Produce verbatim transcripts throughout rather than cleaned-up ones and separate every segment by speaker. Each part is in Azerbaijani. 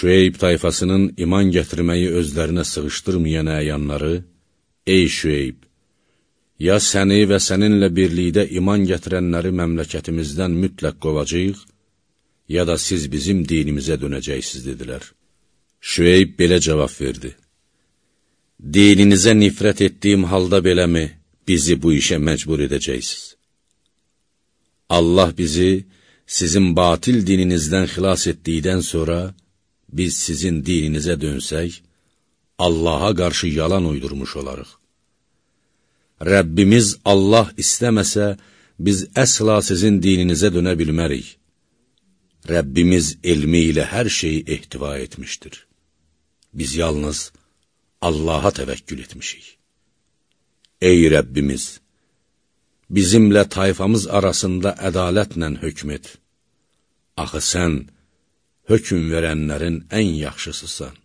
Speaker 1: Şüeyb tayfasının iman gətirməyi özlərinə sığışdırmayan əyanları, ey Şüeyb, ya səni və səninlə birlikdə iman gətirənləri məmləkətimizdən mütləq qovacaq, ya da siz bizim dinimizə dönəcəksiniz, dedilər. Şüeyb belə cavab verdi. Dininizə nifrət etdiyim halda beləmi, bizi bu işə məcbur edəcəksiniz? Allah bizi sizin batil dininizdən xilas etdikdən sonra, biz sizin dininizə dönsək, Allaha qarşı yalan uydurmuş olarıq. Rəbbimiz Allah istəməsə, biz əsla sizin dininizə dönə bilmərik. Rəbbimiz elmi ilə hər şeyi ehtiva etmişdir. Biz yalnız Allaha təvəkkül etmişik. Ey Rəbbimiz, bizimlə tayfamız arasında ədalətlə hökm et. Axı sən, hökm verənlərin ən yaxşısısan.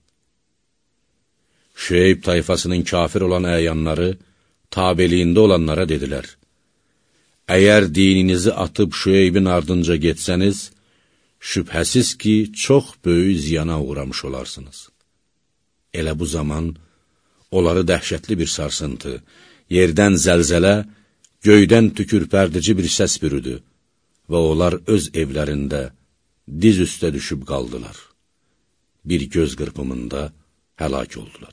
Speaker 1: Şüeyb tayfasının kafir olan əyanları, tabeliyində olanlara dedilər, əgər dininizi atıb Şüeybin ardınca getsəniz, şübhəsiz ki, çox böyük ziyana uğramış olarsınız. Elə bu zaman, onları dəhşətli bir sarsıntı, yerdən zəlzələ, göydən tükürpərdici bir səs bürüdü və onlar öz evlərində diz üstə düşüb qaldılar. Bir göz qırpımında həlak oldular.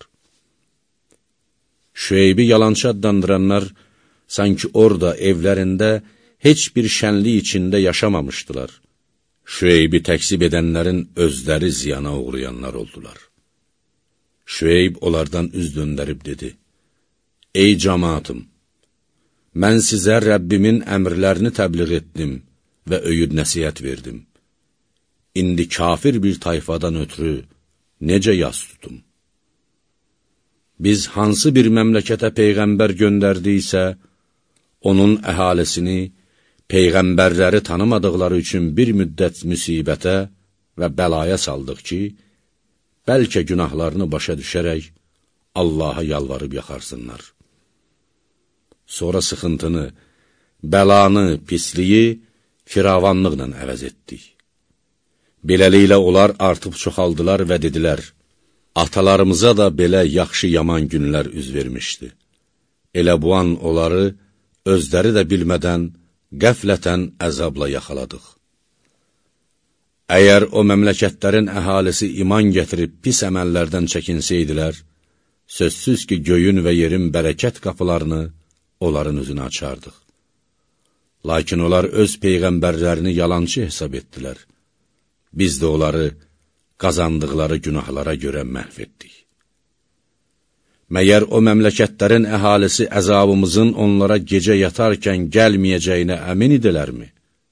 Speaker 1: Şüeybi yalançı adlandıranlar, sanki orada evlərində heç bir şənlik içində yaşamamışdılar. Şüeybi təksib edənlərin özləri ziyana uğrayanlar oldular. Şüeyb onlardan üz döndərib dedi, ey cəmaatım, mən sizə Rəbbimin əmrlərini təbliğ etdim və öyüd nəsihət verdim. İndi kafir bir tayfadan ötürü necə yas tutum? Biz hansı bir məmləkətə peyğəmbər göndərdiksə, onun əhalisini, peyğəmbərləri tanımadıqları üçün bir müddət müsibətə və bəlaya saldıq ki, bəlkə günahlarını başa düşərək Allaha yalvarıb yaxarsınlar. Sonra sıxıntını, bəlanı, pisliyi firavanlıqla əvəz etdik. Beləliklə onlar artıb çoxaldılar və dedilər, atalarımıza da belə yaxşı-yaman günlər üz vermişdi. Elə bu an onları özləri də bilmədən, qəflətən əzabla yaxaladıq. Əgər o məmləkətlərin əhalisi iman gətirib pis əməllərdən çəkinsəydilər, sözsüz ki, göyün və yerin bərəkət qapılarını onların üzünə açardıq. Lakin onlar öz peyğəmbərlərini yalancı hesab etdilər. Biz də onları qazandıqları günahlara görə məhv etdik. Məyər o məmləkətlərin əhalisi əzabımızın onlara gecə yatarkən gəlməyəcəyinə əmin idilərmi?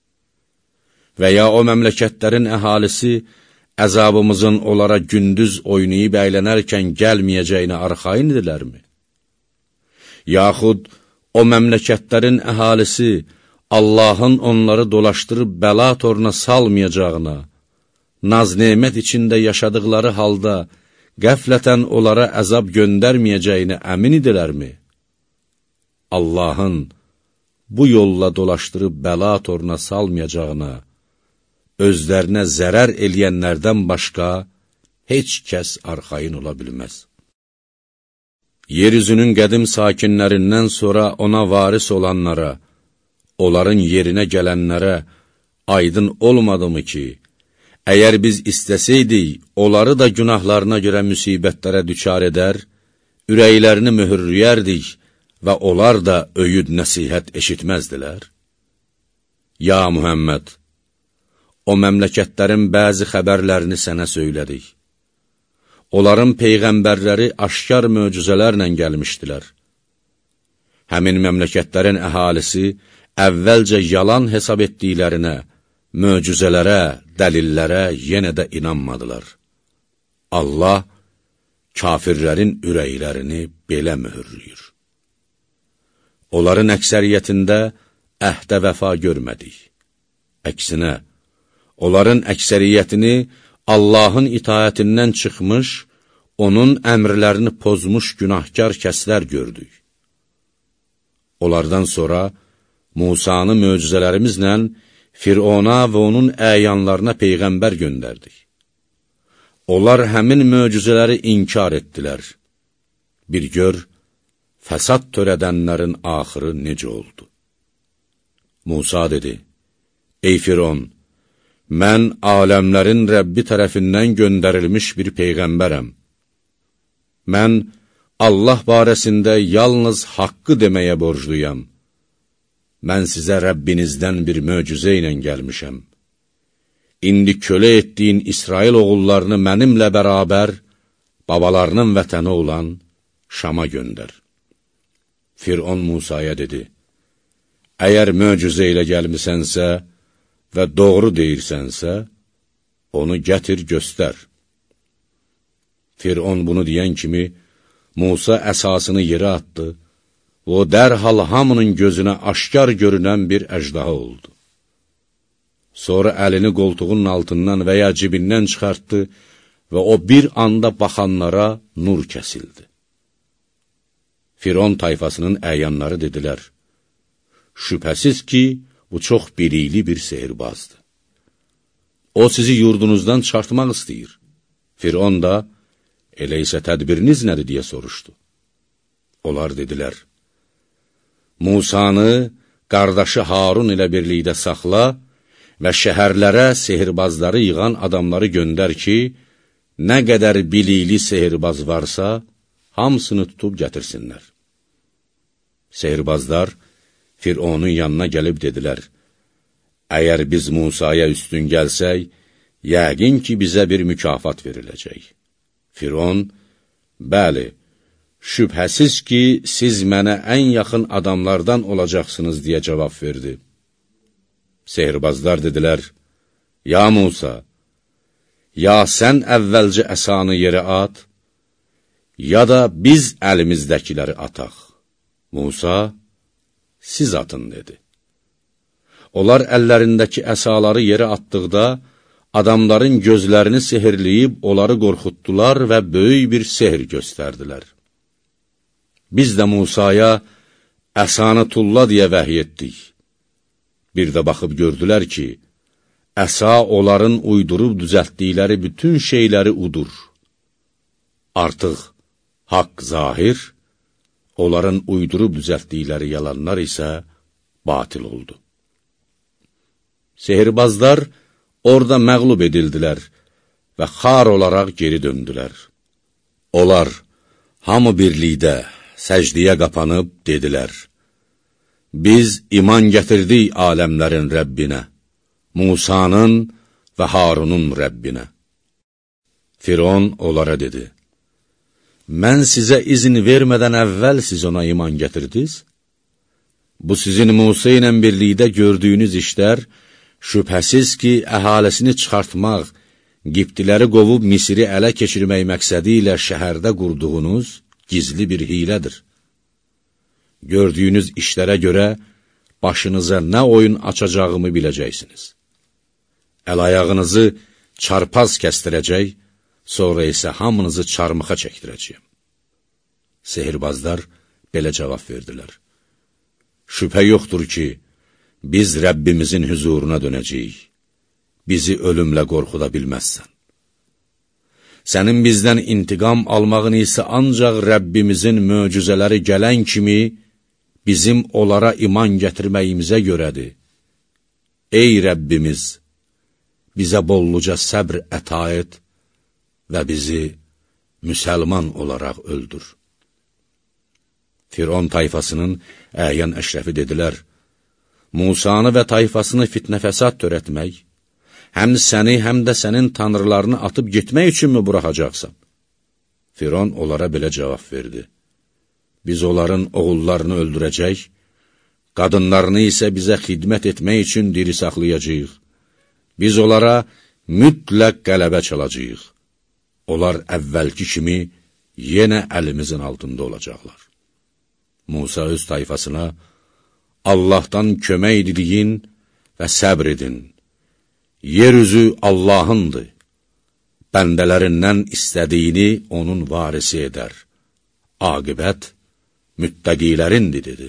Speaker 1: Və ya o məmləkətlərin əhalisi əzabımızın onlara gündüz oynayıb əylənərkən gəlməyəcəyinə arxayın idilərmi? Yaxud o məmləkətlərin əhalisi Allahın onları dolaşdırıb bəla toruna salmayacağına, naz-nemət içində yaşadıqları halda qəflətən onlara əzab göndərməyəcəyinə əmin idilərmi? Allahın bu yolla dolaşdırıb bəla toruna salmayacağına, özlərinə zərər eləyənlərdən başqa heç kəs arxayın ola bilməz. Yeryüzünün qədim sakinlərindən sonra ona varis olanlara, onların yerinə gələnlərə aydın olmadımı ki, əgər biz istəsəydik, onları da günahlarına görə müsibətlərə düçar edər, ürəklərini möhürləyərdik və onlar da öyüd nəsihət eşitməzdilər. Ya Muhammed, o məmləkətlərin bəzi xəbərlərini sənə söylədik. Onların peyğəmbərləri aşkar möcüzələrlə gəlmişdilər. Həmin məmləkətlərin əhalisi əvvəlcə yalan hesab etdiklərinə, möcüzələrə, dəlillərə yenə də inanmadılar. Allah kafirlərin ürəklərini belə möhürləyir. Onların əksəriyyətində əhdə vəfa görmədik. Əksinə, onların əksəriyyətini Allahın itaətindən çıxmış, onun əmrlərini pozmuş günahkar kəslər gördük. Onlardan sonra Musanı möcüzələrimizlə Firona və onun əyanlarına peyğəmbər göndərdik. Onlar həmin möcüzələri inkar etdilər. Bir gör, fəsad törədənlərin axırı necə oldu? Musa dedi, ey Firon, mən aləmlərin Rəbbi tərəfindən göndərilmiş bir peyğəmbərəm. Mən Allah barəsində yalnız haqqı deməyə borcluyam. Mən sizə Rəbbinizdən bir möcüzə ilə gəlmişəm. İndi kölə etdiyin İsrail oğullarını mənimlə bərabər babalarının vətəni olan Şama göndər. Firon Musaya dedi, əgər möcüzə ilə gəlmisənsə və doğru deyirsənsə, onu gətir göstər. Firon bunu deyən kimi, Musa əsasını yerə atdı və o dərhal hamının gözünə aşkar görünən bir əjdaha oldu. Sonra əlini qoltuğunun altından və ya cibindən çıxartdı və o bir anda baxanlara nur kəsildi. Firon tayfasının əyanları dedilər, şübhəsiz ki, bu çox bilikli bir sehirbazdır. O sizi yurdunuzdan çıxartmaq istəyir. Firon da, elə isə tədbiriniz nədir deyə soruşdu. Onlar dedilər, Musanı qardaşı Harun ilə birlikdə saxla və şəhərlərə sehirbazları yığan adamları göndər ki, nə qədər bilikli sehirbaz varsa, hamısını tutub gətirsinlər. Sehirbazlar Fironun yanına gəlib dedilər, əgər biz Musaya üstün gəlsək, yəqin ki, bizə bir mükafat veriləcək. Firon, bəli, şübhəsiz ki, siz mənə ən yaxın adamlardan olacaqsınız deyə cavab verdi. Sehirbazlar dedilər, ya Musa, ya sən əvvəlcə əsanı yerə at, ya da biz əlimizdəkiləri ataq. Musa, siz atın, dedi. Onlar əllərindəki əsaları yerə atdıqda, adamların gözlərini sehirləyib, onları qorxutdular və böyük bir sehr göstərdilər. Biz də Musaya əsanı tulla deyə vəhiy etdik. Bir də baxıb gördülər ki, əsa onların uydurub düzəltdikləri bütün şeyləri udur. Artıq haqq zahir, onların uydurub düzəltdikləri yalanlar isə batil oldu. Sehirbazlar orada məğlub edildilər və xar olaraq geri döndülər. Onlar hamı birlikdə səcdiyə qapanıb dedilər, biz iman gətirdik aləmlərin Rəbbinə, Musanın və Harunun Rəbbinə. Firon onlara dedi, mən sizə izin vermədən əvvəl siz ona iman gətirdiniz? Bu sizin Musa ilə birlikdə gördüyünüz işlər, şübhəsiz ki, əhalisini çıxartmaq, Qibtiləri qovub Misiri ələ keçirmək məqsədi ilə şəhərdə qurduğunuz gizli bir hilədir. Gördüyünüz işlərə görə başınıza nə oyun açacağımı biləcəksiniz. Əl-ayağınızı çarpaz kəstirəcək, sonra isə hamınızı çarmıxa çəkdirəcəyəm. Sehirbazlar belə cavab verdilər. Şübhə yoxdur ki, biz Rəbbimizin hüzuruna dönəcəyik. Bizi ölümlə qorxuda bilməzsən. Sənin bizdən intiqam almağın isə ancaq Rəbbimizin möcüzələri gələn kimi bizim onlara iman gətirməyimizə görədir. Ey Rəbbimiz, bizə bolluca səbr əta et və bizi müsəlman olaraq öldür. Firon tayfasının əyan əşrəfi dedilər, Musanı və tayfasını fitnə-fəsad törətmək, həm səni, həm də sənin tanrılarını atıb getmək üçünmü buraxacaqsan? Firon onlara belə cavab verdi. Biz onların oğullarını öldürəcək, qadınlarını isə bizə xidmət etmək üçün diri saxlayacağıq. Biz onlara mütləq qələbə çalacağıq. Onlar əvvəlki kimi yenə əlimizin altında olacaqlar. Musa öz tayfasına, Allahdan kömək diliyin və səbr edin. Yeryüzü Allahındır. Bəndələrindən istədiyini onun varisi edər. Aqibət müttəqilərindir, dedi.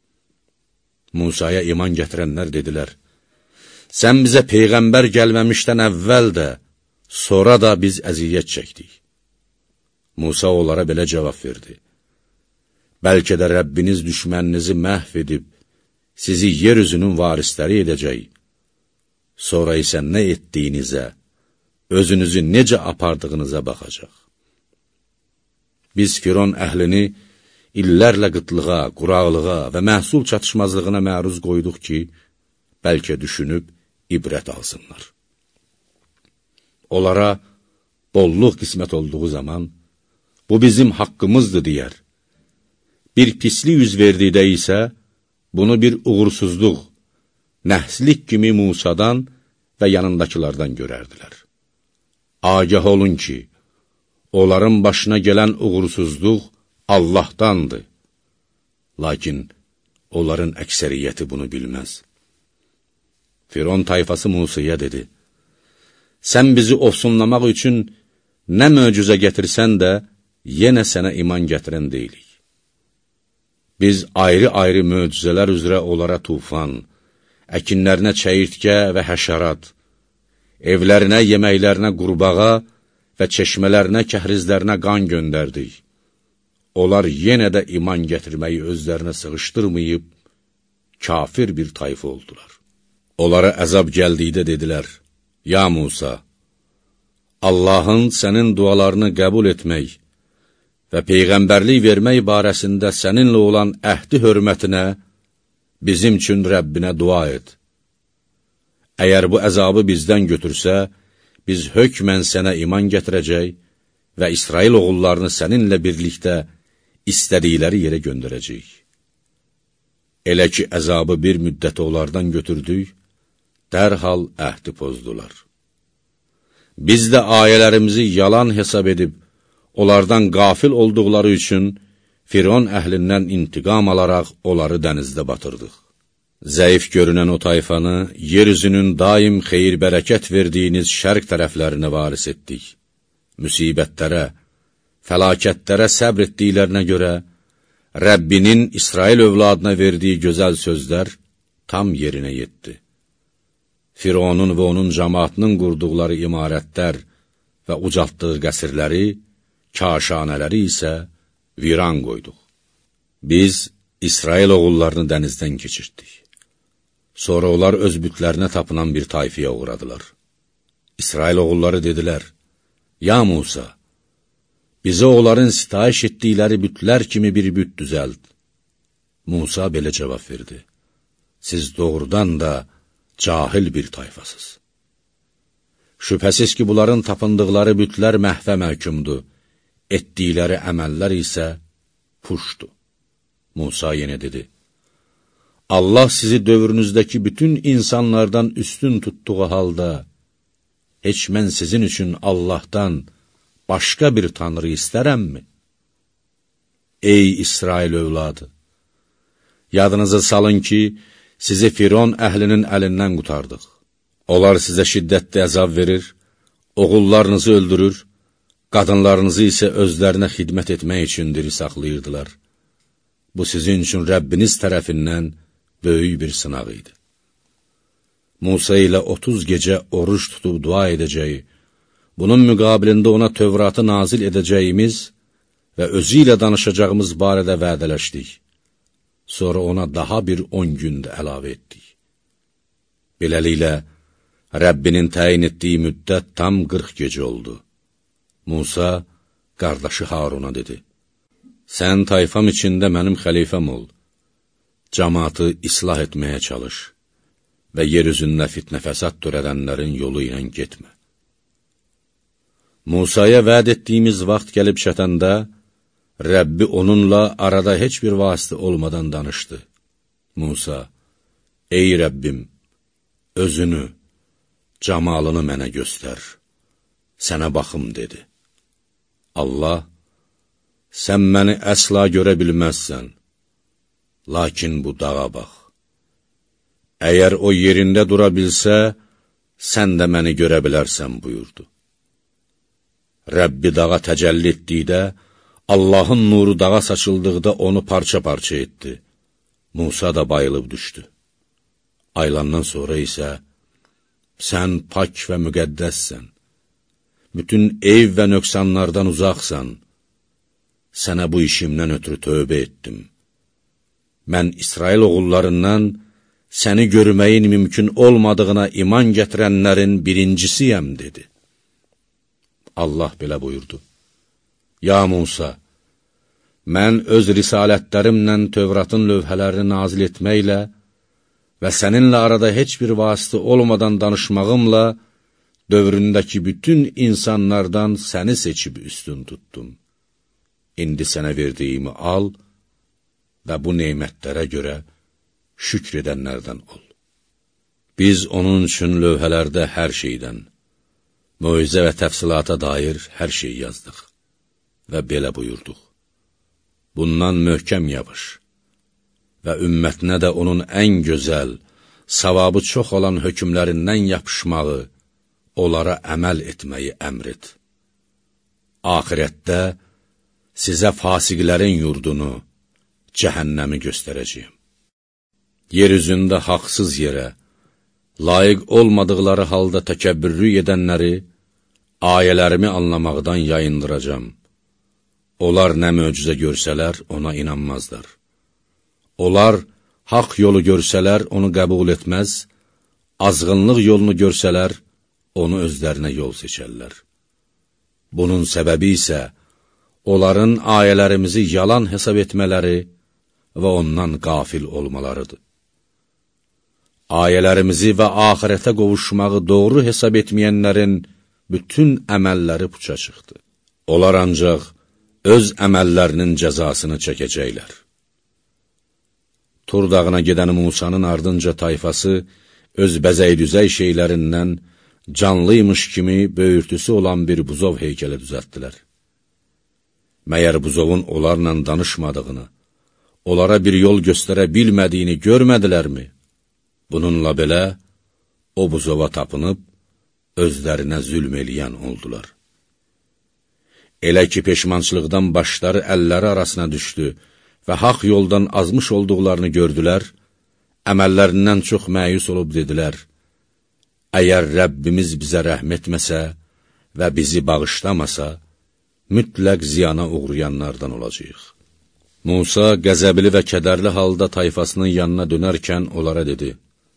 Speaker 1: Musaya iman gətirənlər dedilər, sən bizə Peyğəmbər gəlməmişdən əvvəl də, sonra da biz əziyyət çəkdik. Musa onlara belə cavab verdi. Bəlkə də Rəbbiniz düşməninizi məhv edib, sizi yer üzünün varisləri edəcək. Sonra isə nə etdiyinizə, özünüzü necə apardığınıza baxacaq. Biz Firon əhlini illərlə qıtlığa, quraqlığa və məhsul çatışmazlığına məruz qoyduq ki, bəlkə düşünüb ibrət alsınlar. Onlara bolluq qismət olduğu zaman, bu bizim haqqımızdır deyər. Bir pislik yüz verdikdə isə, bunu bir uğursuzluq, nəhslik kimi Musadan və yanındakilərdən görərdilər. Agah olun ki, onların başına gələn uğursuzluq Allahdandır. Lakin onların əksəriyyəti bunu bilməz. Firon tayfası Musaya dedi, sən bizi ofsunlamaq üçün nə möcüzə gətirsən də, yenə sənə iman gətirən deyilik. Biz ayrı-ayrı möcüzələr üzrə onlara tufan, əkinlərinə çəyirtkə və həşərat, evlərinə, yeməklərinə qurbağa və çeşmələrinə, kəhrizlərinə qan göndərdik. Onlar yenə də iman gətirməyi özlərinə sığışdırmayıb, kafir bir tayfa oldular. Onlara əzab gəldikdə dedilər, ya Musa, Allahın sənin dualarını qəbul etmək və peyğəmbərlik vermək barəsində səninlə olan əhdi hörmətinə bizim üçün Rəbbinə dua et. Əgər bu əzabı bizdən götürsə, biz hökmən sənə iman gətirəcək və İsrail oğullarını səninlə birlikdə istədikləri yerə göndərəcəyik. Elə ki, əzabı bir müddət onlardan götürdük, dərhal əhdi pozdular. Biz də ayələrimizi yalan hesab edib, onlardan qafil olduqları üçün Firon əhlindən intiqam alaraq onları dənizdə batırdıq. Zəif görünən o tayfanı, yeryüzünün daim xeyir-bərəkət verdiyiniz şərq tərəflərinə varis etdik. Müsibətlərə, fəlakətlərə səbr etdiklərinə görə, Rəbbinin İsrail övladına verdiyi gözəl sözlər tam yerinə yetdi. Fironun və onun cəmaatının qurduqları imarətlər və ucaltdığı qəsrləri, kaşanələri isə viran qoyduq. Biz İsrail oğullarını dənizdən keçirtdik. Sonra onlar öz bütlərinə tapınan bir tayfiyə uğradılar. İsrail oğulları dedilər, ya Musa, bizə onların sitayiş etdikləri bütlər kimi bir büt düzəld. Musa belə cavab verdi, siz doğrudan da cahil bir tayfasız. Şübhəsiz ki, bunların tapındıqları bütlər məhvə məhkumdur, etdikləri əməllər isə puşdur. Musa yenə dedi, Allah sizi dövrünüzdəki bütün insanlardan üstün tutduğu halda, heç mən sizin üçün Allahdan başqa bir tanrı istərəmmi? Ey İsrail övladı! Yadınıza salın ki, sizi Firon əhlinin əlindən qutardıq. Onlar sizə şiddətli əzab verir, oğullarınızı öldürür, qadınlarınızı isə özlərinə xidmət etmək üçün diri saxlayırdılar. Bu sizin üçün Rəbbiniz tərəfindən böyük bir sınaq idi. Musa ilə otuz gecə oruç tutub dua edəcəyi, bunun müqabilində ona Tövratı nazil edəcəyimiz və özü ilə danışacağımız barədə vədələşdik. Sonra ona daha bir on gündə əlavə etdik. Beləliklə, Rəbbinin təyin etdiyi müddət tam qırx gecə oldu. Musa, qardaşı Haruna dedi, sən tayfam içində mənim xəlifəm ol, cəmaatı islah etməyə çalış və yer üzündə fitnə fəsad törədənlərin yolu ilə getmə. Musaya vəd etdiyimiz vaxt gəlib çətəndə, Rəbbi onunla arada heç bir vasitə olmadan danışdı. Musa, ey Rəbbim, özünü, camalını mənə göstər, sənə baxım, dedi. Allah, sən məni əsla görə bilməzsən, lakin bu dağa bax. Əgər o yerində dura bilsə, sən də məni görə bilərsən, buyurdu. Rəbbi dağa təcəlli etdikdə, Allahın nuru dağa saçıldıqda onu parça-parça etdi. Musa da bayılıb düşdü. Aylandan sonra isə, sən pak və müqəddəssən, bütün eyv və nöqsanlardan uzaqsan. Sənə bu işimdən ötürü tövbə etdim. Mən İsrail oğullarından səni görməyin mümkün olmadığına iman gətirənlərin birincisiyəm, dedi. Allah belə buyurdu. Ya Musa, mən öz risalətlərimlə Tövratın lövhələrini nazil etməklə və səninlə arada heç bir vasitə olmadan danışmağımla dövründəki bütün insanlardan səni seçib üstün tutdum. İndi sənə verdiyimi al və bu neymətlərə görə şükr edənlərdən ol. Biz onun üçün lövhələrdə hər şeydən, möizə və təfsilata dair hər şey yazdıq və belə buyurduq. Bundan möhkəm yapış və ümmətinə də onun ən gözəl, savabı çox olan hökmlərindən yapışmağı, onlara əməl etməyi əmr et. Axirətdə sizə fasiqlərin yurdunu, cəhənnəmi göstərəcəyim. Yer üzündə haqsız yerə, layiq olmadıqları halda təkəbbürlük edənləri ayələrimi anlamaqdan yayındıracam. Onlar nə möcüzə görsələr, ona inanmazlar. Onlar haqq yolu görsələr, onu qəbul etməz, azğınlıq yolunu görsələr, onu özlərinə yol seçərlər. Bunun səbəbi isə onların ayələrimizi yalan hesab etmələri və ondan qafil olmalarıdır. Ayələrimizi və axirətə qovuşmağı doğru hesab etməyənlərin bütün əməlləri puça çıxdı. Onlar ancaq öz əməllərinin cəzasını çəkəcəklər. Tur dağına gedən Musanın ardınca tayfası öz bəzək-düzək şeylərindən canlıymış kimi böyürtüsü olan bir buzov heykəli düzəltdilər. Məyər buzovun onlarla danışmadığını, onlara bir yol göstərə bilmədiyini görmədilərmi? Bununla belə, o buzova tapınıb, özlərinə zülm eləyən oldular. Elə ki, peşmançılıqdan başları əlləri arasına düşdü və haqq yoldan azmış olduqlarını gördülər, əməllərindən çox məyus olub dedilər, əgər Rəbbimiz bizə rəhm etməsə və bizi bağışlamasa, mütləq ziyana uğrayanlardan olacaq. Musa qəzəbli və kədərli halda tayfasının yanına dönərkən onlara dedi,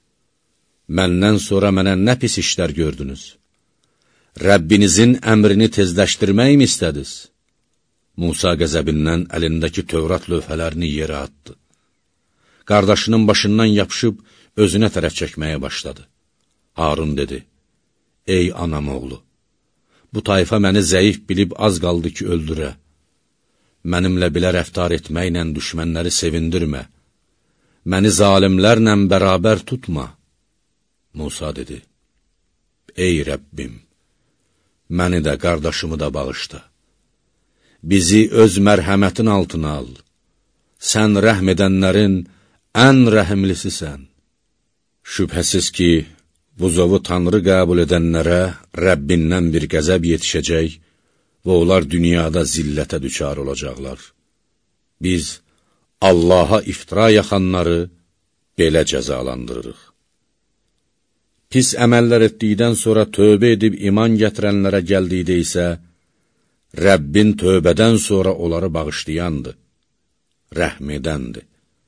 Speaker 1: məndən sonra mənə nə pis işlər gördünüz? Rəbbinizin əmrini tezləşdirməyimi istədiniz? Musa qəzəbindən əlindəki Tövrat lövhələrini yerə atdı. Qardaşının başından yapışıb özünə tərəf çəkməyə başladı. Harun dedi, ey anam oğlu, bu tayfa məni zəif bilib az qaldı ki, öldürə. Mənimlə belə rəftar etməklə düşmənləri sevindirmə. Məni zalimlərlə bərabər tutma. Musa dedi, ey Rəbbim, məni də, qardaşımı da bağışla. Bizi öz mərhəmətin altına al. Sən rəhm edənlərin ən rəhimlisisən. Şübhəsiz ki, buzovu Tanrı qəbul edənlərə Rəbbindən bir qəzəb yetişəcək və onlar dünyada zillətə düçar olacaqlar. Biz Allaha iftira yaxanları belə cəzalandırırıq. Pis əməllər etdikdən sonra tövbə edib iman gətirənlərə gəldikdə isə, Rəbbin tövbədən sonra onları bağışlayandır, rəhm edəndir.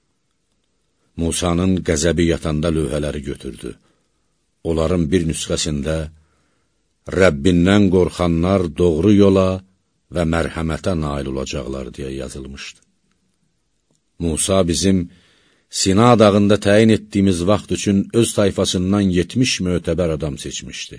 Speaker 1: Musanın qəzəbi yatanda lövhələri götürdü. Onların bir nüsxəsində Rəbbindən qorxanlar doğru yola və mərhəmətə nail olacaqlar deyə yazılmışdı. Musa bizim Sina dağında təyin etdiyimiz vaxt üçün öz tayfasından yetmiş mötəbər adam seçmişdi.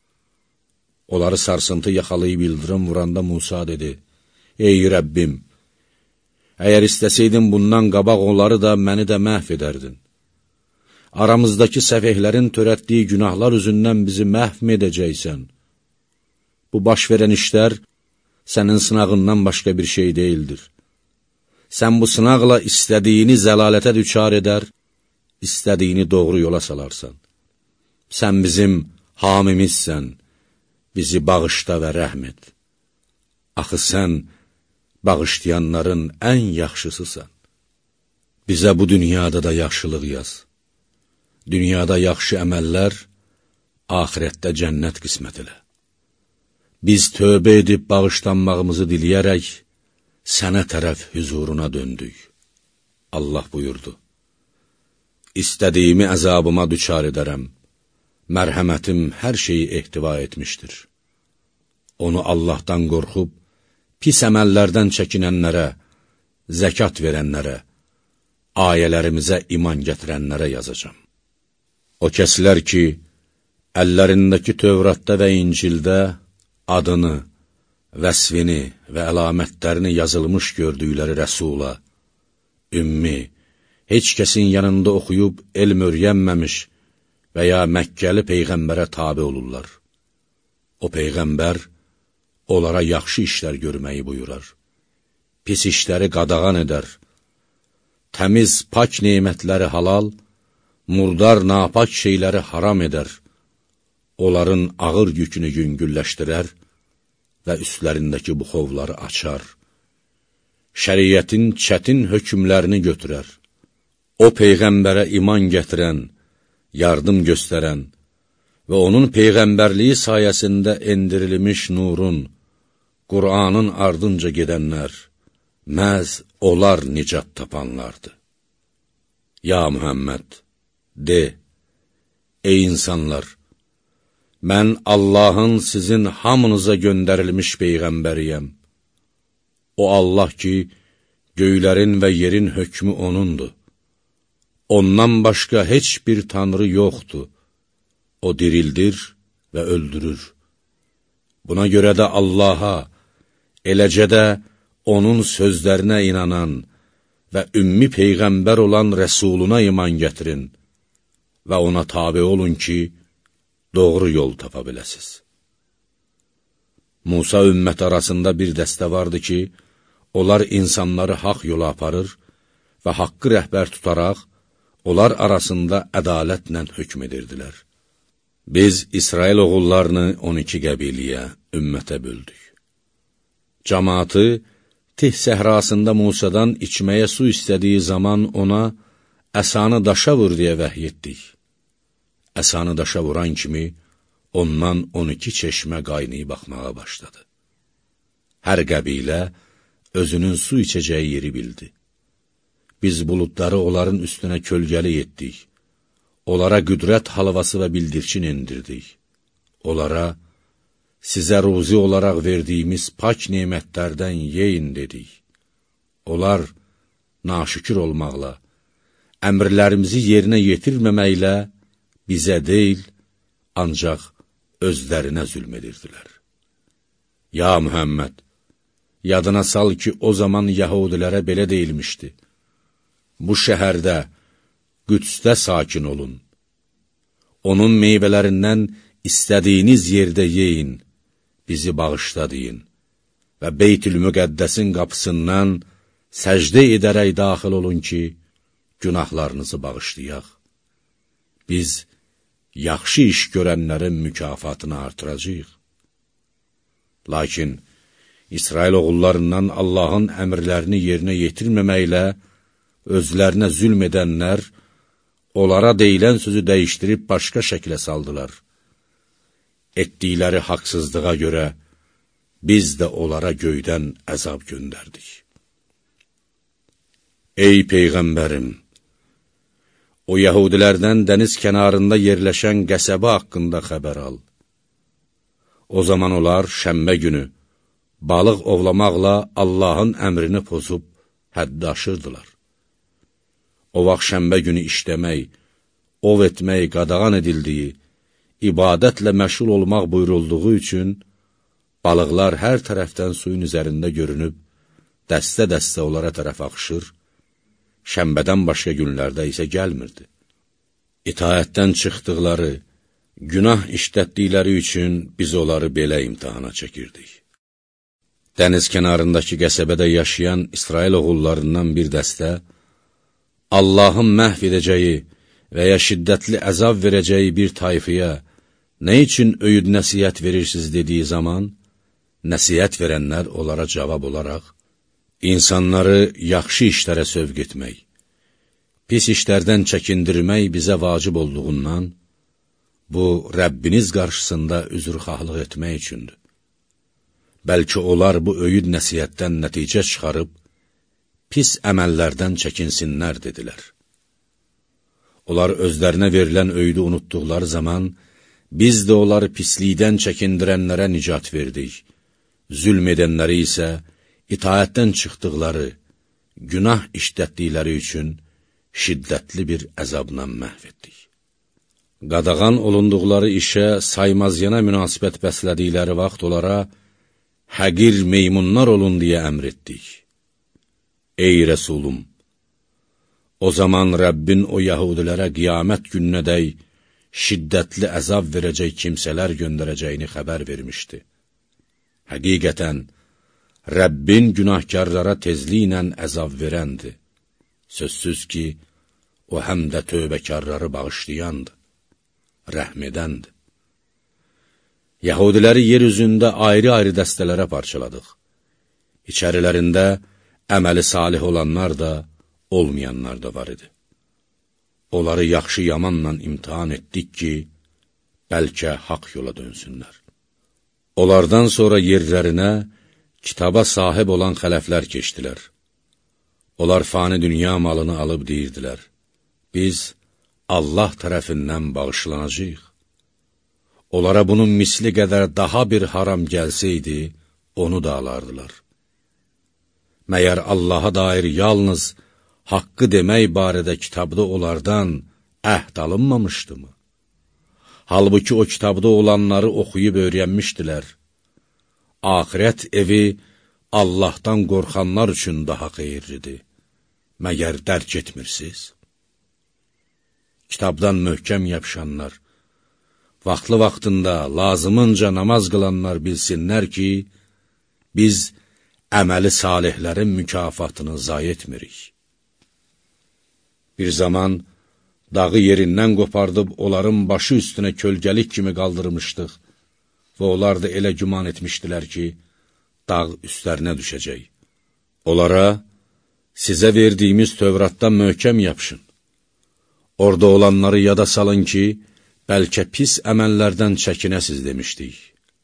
Speaker 1: Onları sarsıntı yaxalayıb ildırım vuranda Musa dedi, ey Rəbbim, əgər istəsəydin bundan qabaq onları da, məni də məhv edərdin. Aramızdakı səfehlərin törətdiyi günahlar üzündən bizi məhv edəcəksən. Bu baş verən işlər sənin sınağından başqa bir şey deyildir. Sən bu sınaqla istədiyini zəlalətə düçar edər, istədiyini doğru yola salarsan. Sən bizim hamimizsən, bizi bağışla və rəhm et. Axı sən bağışlayanların ən yaxşısısan. Bizə bu dünyada da yaxşılıq yaz. Dünyada yaxşı əməllər, axirətdə cənnət qismət elə. biz tövbə edib bağışlanmağımızı diləyərək, sənə tərəf hüzuruna döndük. Allah buyurdu, İstədiyimi əzabıma düçar edərəm, mərhəmətim hər şeyi ehtiva etmişdir. Onu Allahdan qorxub, pis əməllərdən çəkinənlərə, zəkat verənlərə, ayələrimizə iman gətirənlərə yazacam. O kəslər ki, əllərindəki Tövratda və İncildə adını, vəsvini və əlamətlərini yazılmış gördükləri rəsula, ümmi, heç kəsin yanında oxuyub elm öyrənməmiş və ya Məkkəli Peyğəmbərə tabi olurlar. O Peyğəmbər onlara yaxşı işlər görməyi buyurar, pis işləri qadağan edər, təmiz, pak nemətləri halal, murdar, napak şeyləri haram edər, onların ağır yükünü yüngülləşdirər və üstlərindəki buxovları açar, şəriətin çətin hökmlərini götürər. O Peyğəmbərə iman gətirən, yardım göstərən və onun Peyğəmbərliyi sayəsində endirilmiş nurun, Qur'anın ardınca gedənlər, məhz onlar nicat tapanlardır. Ya Muhammed, de, ey insanlar, mən Allahın sizin hamınıza göndərilmiş Peyğəmbəriyəm. O Allah ki, göylərin və yerin hökmü O'nundur. Ondan başqa heç bir tanrı yoxdur. O dirildir və öldürür. Buna görə də Allaha, eləcə də onun sözlərinə inanan və ümmi Peyğəmbər olan Rəsuluna iman gətirin və ona tabi olun ki, doğru yol tapa biləsiz. Musa ümmət arasında bir dəstə vardı ki, onlar insanları haqq yola aparır və haqqı rəhbər tutaraq, onlar arasında ədalətlə hökm edirdilər. Biz İsrail oğullarını on iki qəbiliyə, ümmətə böldük. Cəmaatı Tih səhrasında Musadan içməyə su istədiyi zaman ona əsanı daşa vur deyə vəhy etdik. Əsanı daşa vuran kimi ondan on iki çeşmə qaynayıb baxmağa başladı. Hər qəbilə özünün su içəcəyi yeri bildi. Biz buludları onların üstünə kölgəli etdik. Onlara qüdrət halvası və bildirçin endirdik. Onlara, sizə ruzi olaraq verdiyimiz pak nemətlərdən yeyin dedik. Onlar naşükür olmaqla, əmrlərimizi yerinə yetirməməklə bizə deyil, ancaq özlərinə zülm edirdilər. Ya Muhammed, yadına sal ki, o zaman Yahudilərə belə deyilmişdi. Bu şəhərdə, Qüdsdə sakin olun. Onun meyvələrindən istədiyiniz yerdə yeyin, bizi bağışla deyin və Beytül-Müqəddəsin qapısından səcdə edərək daxil olun ki, günahlarınızı bağışlayaq. Biz yaxşı iş görənlərin mükafatını artıracaq. Lakin İsrail oğullarından Allahın əmrlərini yerinə yetirməməklə özlərinə zülm edənlər, onlara deyilən sözü dəyişdirib başqa şəklə saldılar. Etdikləri haqsızlığa görə biz də onlara göydən əzab göndərdik. Ey Peyğəmbərim! O Yahudilərdən dəniz kənarında yerləşən qəsəbə haqqında xəbər al. O zaman onlar şəmbə günü balıq ovlamaqla Allahın əmrini pozub həddi aşırdılar. O vaxt şəmbə günü işləmək, ov etmək qadağan edildiyi, ibadətlə məşğul olmaq buyurulduğu üçün, balıqlar hər tərəfdən suyun üzərində görünüb, dəstə-dəstə onlara tərəf axışır, şəmbədən başqa günlərdə isə gəlmirdi. İtaətdən çıxdıqları, günah işlətdikləri üçün biz onları belə imtihana çəkirdik. Dəniz kənarındakı qəsəbədə yaşayan İsrail oğullarından bir dəstə, Allahın məhv edəcəyi və ya şiddətli əzab verəcəyi bir tayfıya nə üçün öyüd nəsiyyət verirsiniz dediyi zaman, nəsiyyət verənlər onlara cavab olaraq, insanları yaxşı işlərə sövq etmək, pis işlərdən çəkindirmək bizə vacib olduğundan, bu, Rəbbiniz qarşısında üzrxahlıq etmək üçündür. Bəlkə onlar bu öyüd nəsihətdən nəticə çıxarıb, pis əməllərdən çəkinsinlər, dedilər. Onlar özlərinə verilən öyüdü unutduqları zaman, biz də onları pislikdən çəkindirənlərə nicat verdik, zülm edənləri isə itaətdən çıxdıqları, günah işlətdikləri üçün şiddətli bir əzabla məhv etdik. Qadağan olunduqları işə saymazyana münasibət bəslədikləri vaxt onlara həqir meymunlar olun deyə əmr etdik. Ey Rəsulum! O zaman Rəbbin o yəhudilərə qiyamət gününədək şiddətli əzab verəcək kimsələr göndərəcəyini xəbər vermişdi. Həqiqətən, Rəbbin günahkarlara tezliklə əzab verəndir. Sözsüz ki, o həm də tövbəkarları bağışlayandır, rəhm edəndir. Yəhudiləri yer üzündə ayrı-ayrı dəstələrə parçaladıq. İçərilərində əməli salih olanlar da, olmayanlar da var idi. Onları yaxşı yamanla imtihan etdik ki, bəlkə haqq yola dönsünlər. Onlardan sonra yerlərinə kitaba sahib olan xələflər keçdilər. Onlar fani dünya malını alıb deyirdilər, biz Allah tərəfindən bağışlanacaq. Onlara bunun misli qədər daha bir haram gəlsəydi, onu da alardılar. Məyər Allaha dair yalnız haqqı demək barədə kitabda onlardan əhd alınmamışdımı? Halbuki o kitabda olanları oxuyub öyrənmişdilər. Axirət evi Allahdan qorxanlar üçün daha xeyirlidir. Məgər dərk etmirsiniz? Kitabdan möhkəm yapışanlar, vaxtlı vaxtında lazımınca namaz qılanlar bilsinlər ki, biz əməli salihlərin mükafatını zayi etmirik. Bir zaman dağı yerindən qopardıb onların başı üstünə kölgəlik kimi qaldırmışdıq və onlar da elə güman etmişdilər ki, dağ üstlərinə düşəcək. Onlara, sizə verdiyimiz Tövratdan möhkəm yapışın. Orada olanları yada salın ki, bəlkə pis əməllərdən çəkinəsiz demişdik.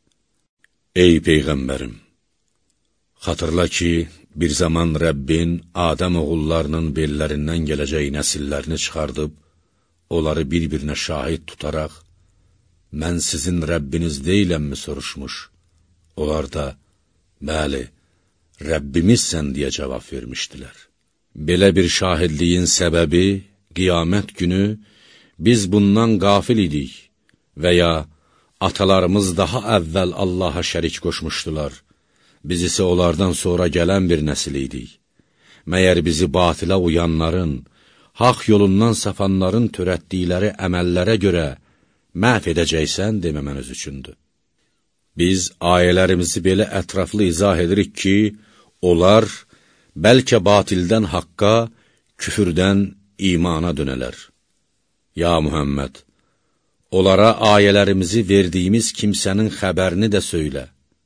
Speaker 1: Ey Peyğəmbərim! Xatırla ki, bir zaman Rəbbin Adəm oğullarının bellərindən gələcək nəsillərini çıxardıb, onları bir-birinə şahid tutaraq, mən sizin Rəbbiniz deyiləmmi soruşmuş. Onlar da, bəli, Rəbbimizsən deyə cavab vermişdilər. Belə bir şahidliyin səbəbi, qiyamət günü, biz bundan qafil idik və ya atalarımız daha əvvəl Allaha şərik qoşmuşdular. Biz isə onlardan sonra gələn bir nəsil idik. Məyər bizi batilə uyanların, haqq yolundan safanların törətdikləri əməllərə görə məhv edəcəksən deməməniz üçündür. Biz ayələrimizi belə ətraflı izah edirik ki, onlar bəlkə batildən haqqa, küfürdən imana dönələr. Ya Muhammed, onlara ayələrimizi verdiyimiz kimsənin xəbərini də söylə.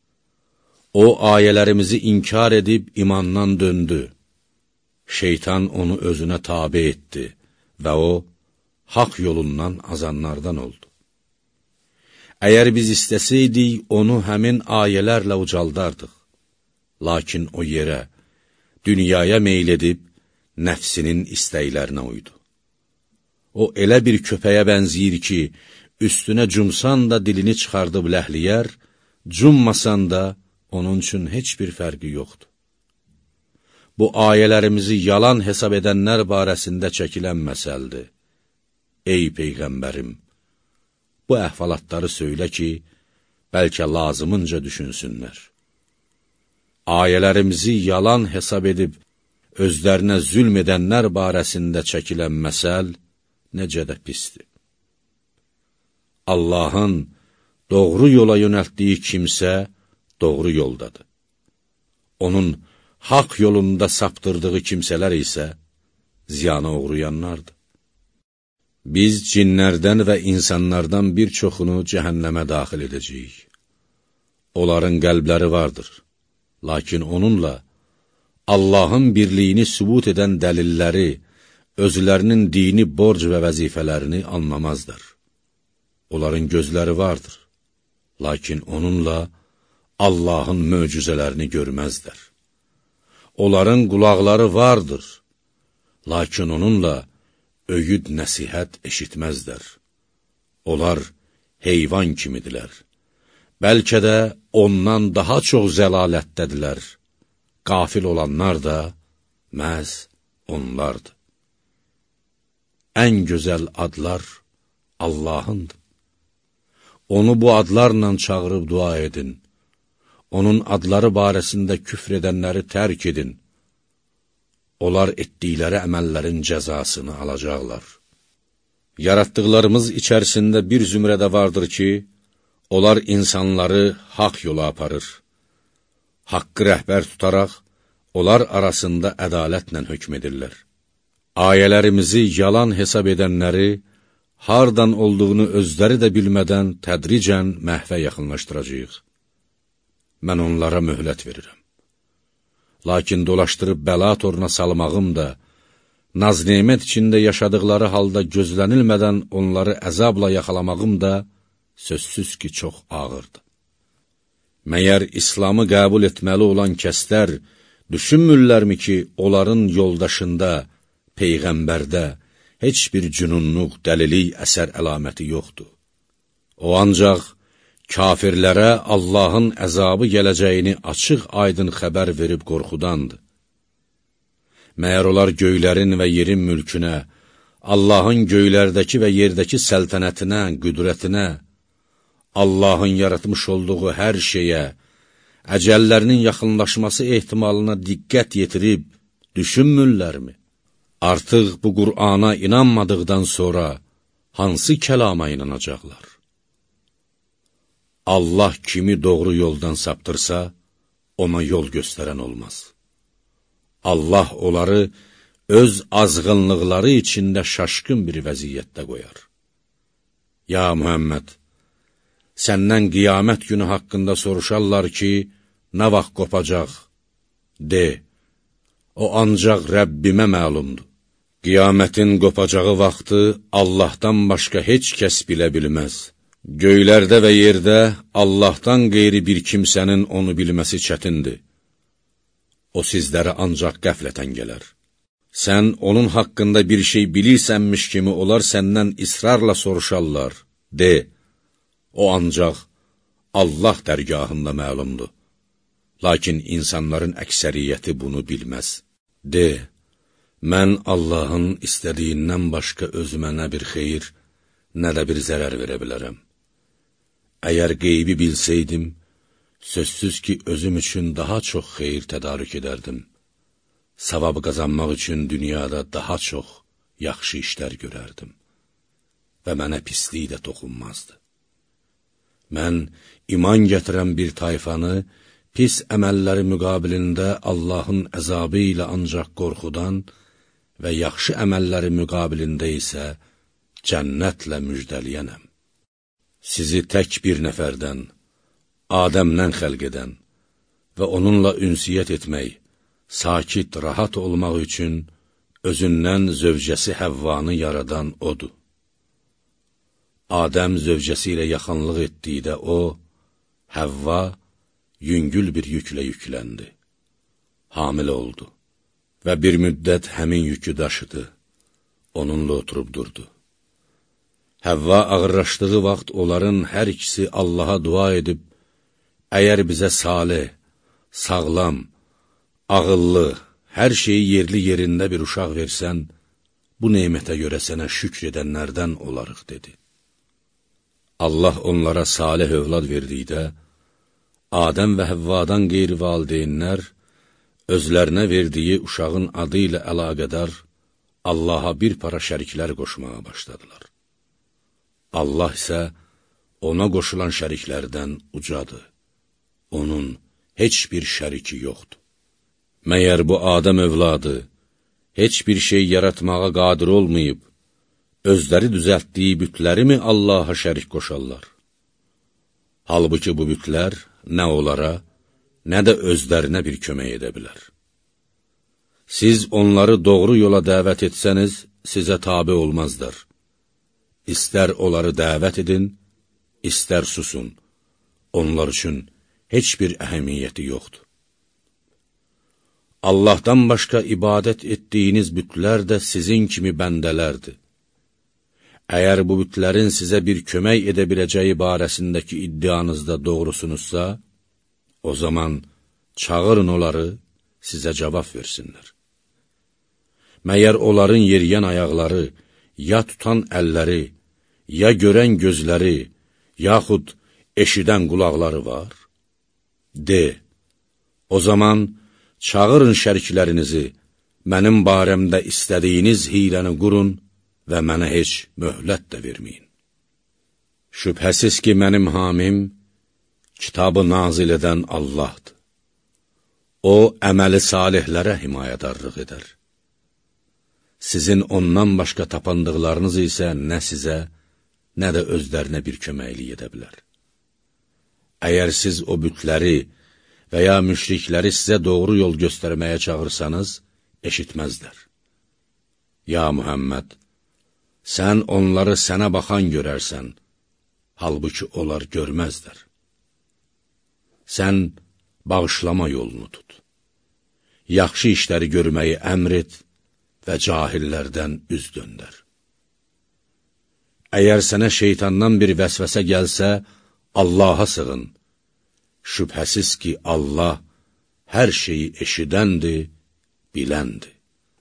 Speaker 1: O, ayələrimizi inkar edib imandan döndü. Şeytan onu özünə tabe etdi və o, haqq yolundan azanlardan oldu. Əgər biz istəsəydik, onu həmin ayələrlə ucaldardıq. Lakin o yerə, dünyaya meyl edib, nəfsinin istəklərinə uydu. O, elə bir köpəyə bənziyir ki, üstünə cumsan da dilini çıxardıb ləhliyər, cummasan da onun üçün heç bir fərqi yoxdur. Bu ayələrimizi yalan hesab edənlər barəsində çəkilən məsəldir. Ey Peyğəmbərim! Bu əhvalatları söylə ki, bəlkə lazımınca düşünsünlər. Ayələrimizi yalan hesab edib, özlərinə zülm edənlər barəsində çəkilən məsəl necə də pisdir. Allahın doğru yola yönəltdiyi kimsə doğru yoldadır. Onun haqq yolunda saptırdığı kimsələr isə ziyana uğrayanlardır. Biz cinlərdən və insanlardan bir çoxunu cəhənnəmə daxil edəcəyik. Onların qəlbləri vardır, lakin onunla Allahın birliyini sübut edən dəlilləri, özlərinin dini borc və vəzifələrini anlamazlar. Onların gözləri vardır, lakin onunla Allahın möcüzələrini görməzlər. Onların qulaqları vardır, lakin onunla öyüd nəsihət eşitməzlər. Onlar heyvan kimidirlər. Bəlkə də ondan daha çox zəlalətdədirlər. Qafil olanlar da məhz onlardır. Ən gözəl adlar Allahındır. Onu bu adlarla çağırıb dua edin. Onun adları barəsində küfr edənləri tərk edin. Onlar etdikləri əməllərin cəzasını alacaqlar. Yaratdıqlarımız içərisində bir zümrədə vardır ki, onlar insanları haqq yola aparır. Haqqı rəhbər tutaraq, onlar arasında ədalətlə hökm edirlər. Ayələrimizi yalan hesab edənləri, hardan olduğunu özləri də bilmədən tədricən məhvə yaxınlaşdıracağıq. Mən onlara möhlət verirəm. Lakin dolaşdırıb bəla toruna salmağım da, naz-nemət içində yaşadıqları halda gözlənilmədən onları əzabla yaxalamağım da sözsüz ki, çox ağırdır. Məyər İslamı qəbul etməli olan kəslər düşünmürlərmi ki, onların yoldaşında, Peyğəmbərdə heç bir cünunluq, dəlilik, əsər əlaməti yoxdur. O ancaq kafirlərə Allahın əzabı gələcəyini açıq-aydın xəbər verib qorxudandır. Məyər onlar göylərin və yerin mülkünə, Allahın göylərdəki və yerdəki səltənətinə, qüdrətinə, Allahın yaratmış olduğu hər şeyə, əcəllərinin yaxınlaşması ehtimalına diqqət yetirib düşünmürlərmi? Artıq bu Qur'ana inanmadıqdan sonra hansı kəlama inanacaqlar? Allah kimi doğru yoldan saptırsa, ona yol göstərən olmaz. Allah onları öz azğınlıqları içində şaşqın bir vəziyyətdə qoyar. Ya Muhammed, səndən qiyamət günü haqqında soruşarlar ki, nə vaxt qopacaq? De, o ancaq Rəbbimə məlumdur. Qiyamətin qopacağı vaxtı Allahdan başqa heç kəs bilə bilməz. Göylərdə və yerdə Allahdan qeyri bir kimsənin onu bilməsi çətindir. O sizlərə ancaq qəflətən gələr. Sən onun haqqında bir şey bilirsənmiş kimi onlar səndən israrla soruşarlar. De, o ancaq Allah dərgahında məlumdur. Lakin insanların əksəriyyəti bunu bilməz. De, mən Allahın istədiyindən başqa özümə nə bir xeyir, nə də bir zərər verə bilərəm. Əgər qeybi bilsəydim, sözsüz ki, özüm üçün daha çox xeyir tədarük edərdim. Savab qazanmaq üçün dünyada daha çox yaxşı işlər görərdim və mənə pislik də toxunmazdı. Mən iman gətirən bir tayfanı pis əməlləri müqabilində Allahın əzabı ilə ancaq qorxudan və yaxşı əməlləri müqabilində isə cənnətlə müjdəliyənəm. Sizi tək bir nəfərdən, Adəmdən xəlq edən və onunla ünsiyyət etmək, sakit, rahat olmaq üçün özündən zövcəsi Həvvanı yaradan odur. Adəm zövcəsi ilə yaxınlıq etdikdə o, Həvva, yüngül bir yüklə yükləndi. Hamilə oldu və bir müddət həmin yükü daşıdı, onunla oturub durdu. Həvva ağırlaşdığı vaxt onların hər ikisi Allaha dua edib, əgər bizə salih, sağlam, ağıllı, hər şeyi yerli yerində bir uşaq versən, bu neymətə görə sənə şükr edənlərdən olarıq, dedi. Allah onlara salih övlad verdikdə, Adəm və Həvvadan qeyri-valideynlər özlərinə verdiyi uşağın adı ilə əlaqədar Allaha bir para şəriklər qoşmağa başladılar. Allah isə ona qoşulan şəriklərdən ucadır. Onun heç bir şəriki yoxdur. Məyər bu Adəm övladı heç bir şey yaratmağa qadir olmayıb, özləri düzəltdiyi bütləri mi Allaha şərik qoşarlar? Halbuki bu bütlər nə onlara, nə də özlərinə bir kömək edə bilər. Siz onları doğru yola dəvət etsəniz, sizə tabe olmazlar. İstər onları dəvət edin, istər susun. Onlar üçün heç bir əhəmiyyəti yoxdur. Allahdan başqa ibadət etdiyiniz bütlər də sizin kimi bəndələrdir. Əgər bu bütlərin sizə bir kömək edə biləcəyi barəsindəki iddianızda doğrusunuzsa, o zaman çağırın onları, sizə cavab versinlər. Məyər onların yeriyən ayaqları, ya tutan əlləri, ya görən gözləri, yaxud eşidən qulaqları var? De, o zaman çağırın şəriklərinizi, mənim barəmdə istədiyiniz hiləni qurun və mənə heç möhlət də verməyin. Şübhəsiz ki, mənim hamim, kitabı nazil edən Allahdır. O, əməli salihlərə himayədarlıq edər. Sizin ondan başqa tapandıqlarınız isə nə sizə, nə də özlərinə bir köməklik edə bilər. Əgər siz o bütləri və ya müşrikləri sizə doğru yol göstərməyə çağırsanız, eşitməzlər. Ya Muhammed, sən onları sənə baxan görərsən, halbuki onlar görməzlər. Sən bağışlama yolunu tut. Yaxşı işləri görməyi əmr et və cahillərdən üz döndər. Əgər sənə şeytandan bir vəsvəsə gəlsə, Allaha sığın. Şübhəsiz ki, Allah hər şeyi eşidəndir, biləndir.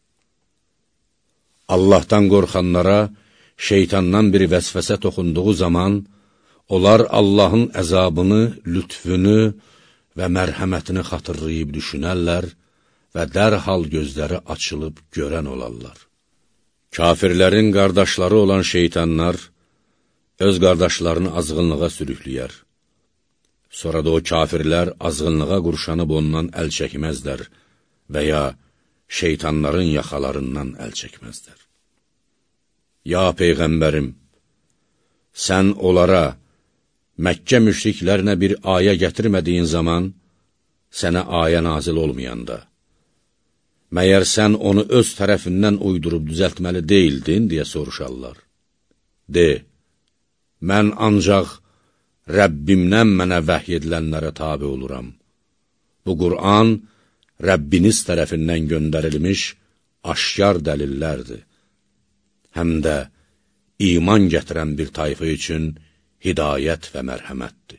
Speaker 1: Allahdan qorxanlara şeytandan bir vəsvəsə toxunduğu zaman, onlar Allahın əzabını, lütfünü və mərhəmətini xatırlayıb düşünərlər və dərhal gözləri açılıb görən olarlar. Kafirlərin qardaşları olan şeytanlar öz qardaşlarını azğınlığa sürükləyər. Sonra da o kafirlər azğınlığa qurşanıb ondan əl çəkməzlər və ya şeytanların yaxalarından əl çəkməzlər. Ya Peyğəmbərim, sən onlara, Məkkə müşriklərinə bir ayə gətirmədiyin zaman, sənə ayə nazil olmayanda, məyər sən onu öz tərəfindən uydurub düzəltməli deyildin, deyə soruşarlar. De, mən ancaq Rəbbimdən mənə vəhy edilənlərə tabi oluram. Bu Qur'an Rəbbiniz tərəfindən göndərilmiş aşkar dəlillərdir. Həm də iman gətirən bir tayfa üçün hidayət və mərhəmətdir.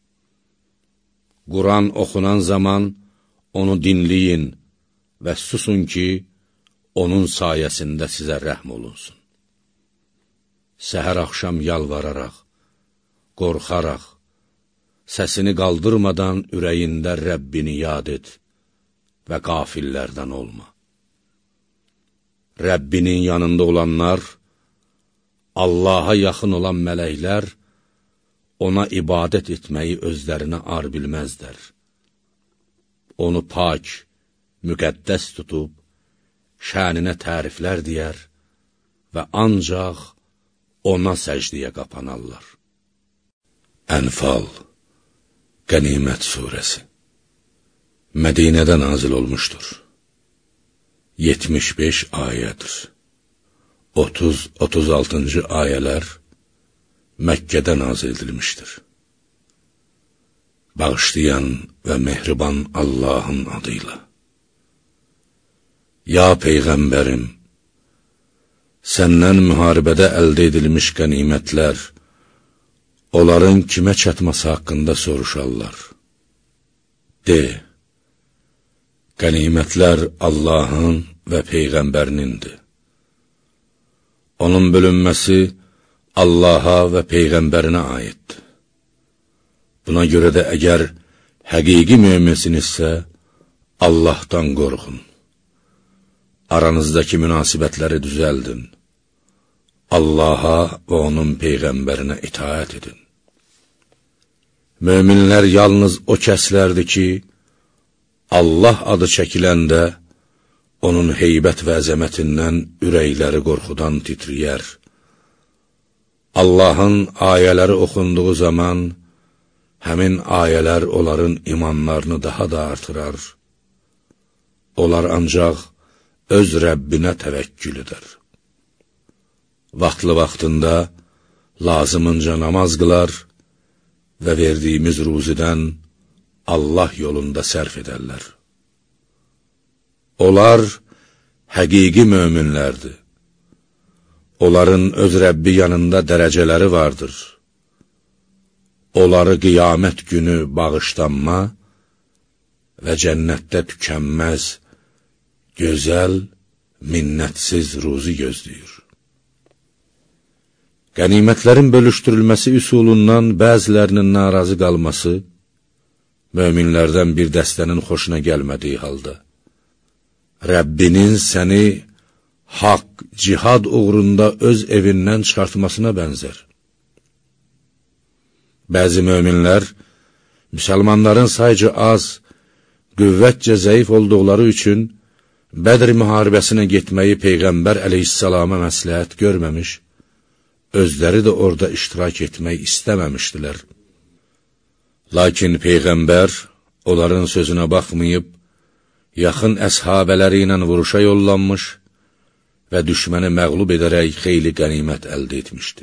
Speaker 1: Quran oxunan zaman onu dinləyin və susun ki, onun sayəsində sizə rəhm olunsun. Səhər axşam yalvararaq, qorxaraq, səsini qaldırmadan ürəyində Rəbbini yad et və qafillərdən olma. Rəbbinin yanında olanlar, Allaha yaxın olan mələklər, ona ibadət etməyi özlərinə ar bilməzlər. Onu pak, müqəddəs tutub, şəninə təriflər deyər və ancaq ona səcdiyə qapanarlar. Ənfal, Qənimət surəsi Mədinədə nazil olmuşdur. yetmiş beş ayədir. otuz otuz altıncı ayələr Məkkədə nazil edilmişdir. Bağışlayan və mehriban Allahın adıyla. Ya Peyğəmbərim, səndən müharibədə əldə edilmiş qənimətlər, onların kimə çatması haqqında soruşarlar. De, qənimətlər Allahın və Peyğəmbərnindir. Onun bölünməsi Allaha və Peyğəmbərinə aiddir. Buna görə də əgər həqiqi möminsinizsə, Allahdan qorxun. Aranızdakı münasibətləri düzəldin. Allaha və onun Peyğəmbərinə itaət edin. Möminlər yalnız o kəslərdir ki, Allah adı çəkiləndə, onun heybət və əzəmətindən ürəkləri qorxudan titriyər. Allahın ayələri oxunduğu zaman, həmin ayələr onların imanlarını daha da artırar. Onlar ancaq öz Rəbbinə təvəkkül edər. Vaxtlı vaxtında lazımınca namaz qılar və verdiyimiz ruzidən Allah yolunda sərf edərlər. Onlar həqiqi möminlərdir. Onların öz Rəbbi yanında dərəcələri vardır. Onları qiyamət günü bağışlanma və cənnətdə tükənməz, gözəl, minnətsiz ruzi gözləyir. Qənimətlərin bölüşdürülməsi üsulundan bəzilərinin narazı qalması, möminlərdən bir dəstənin xoşuna gəlmədiyi halda, Rəbbinin səni haqq, cihad uğrunda öz evindən çıxartmasına bənzər. Bəzi möminlər, müsəlmanların sayca az, qüvvətcə zəif olduqları üçün Bədr müharibəsinə getməyi Peyğəmbər əleyhissalama məsləhət görməmiş, özləri də orada iştirak etmək istəməmişdilər. Lakin Peyğəmbər onların sözünə baxmayıb, yaxın əshabələri ilə vuruşa yollanmış və düşməni məğlub edərək xeyli qənimət əldə etmişdi.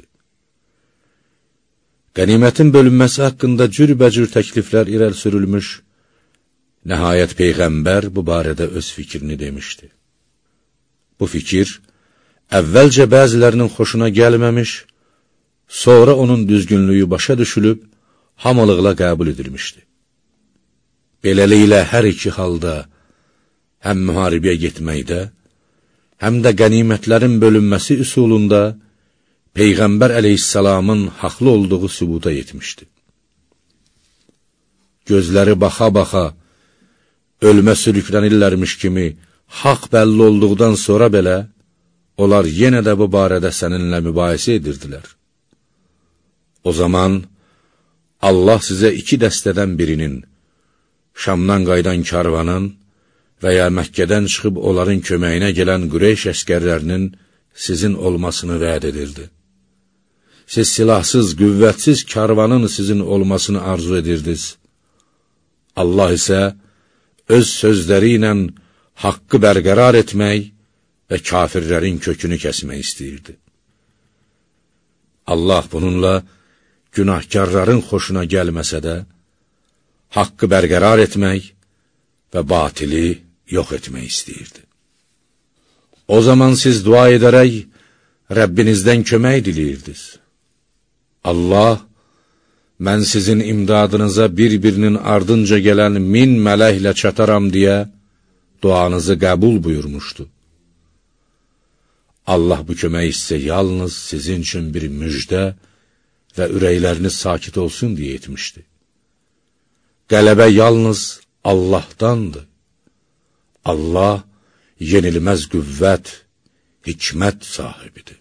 Speaker 1: Qənimətin bölünməsi haqqında cürbəcür təkliflər irəli sürülmüş, nəhayət Peyğəmbər bu barədə öz fikrini demişdi. Bu fikir, əvvəlcə bəzilərinin xoşuna gəlməmiş, sonra onun düzgünlüyü başa düşülüb, hamılıqla qəbul edilmişdi. Beləliklə, hər iki halda, həm müharibəyə getməkdə, həm də qənimətlərin bölünməsi üsulunda Peyğəmbər əleyhissalamın haqlı olduğu sübuta yetmişdi. Gözləri baxa-baxa, ölmə sürüklənirlərmiş kimi, haqq bəlli olduqdan sonra belə, onlar yenə də bu barədə səninlə mübahisə edirdilər. O zaman, Allah sizə iki dəstədən birinin, Şamdan qaydan karvanın və ya Məkkədən çıxıb onların köməyinə gələn Qureyş əskərlərinin sizin olmasını vəd edirdi. Siz silahsız, qüvvətsiz karvanın sizin olmasını arzu edirdiniz. Allah isə öz sözləri ilə haqqı bərqərar etmək və kafirlərin kökünü kəsmək istəyirdi. Allah bununla günahkarların xoşuna gəlməsə də, haqqı bərqərar etmək və batili yox etmək istəyirdi. O zaman siz dua edərək Rəbbinizdən kömək diliyirdiniz. Allah, mən sizin imdadınıza bir-birinin ardınca gələn min mələklə çataram deyə duanızı qəbul buyurmuşdu. Allah bu kömək isə yalnız sizin üçün bir müjdə və ürəkləriniz sakit olsun deyə etmişdi. Qələbə yalnız Allahdandır. Allah yenilməz qüvvət, hikmət sahibidir.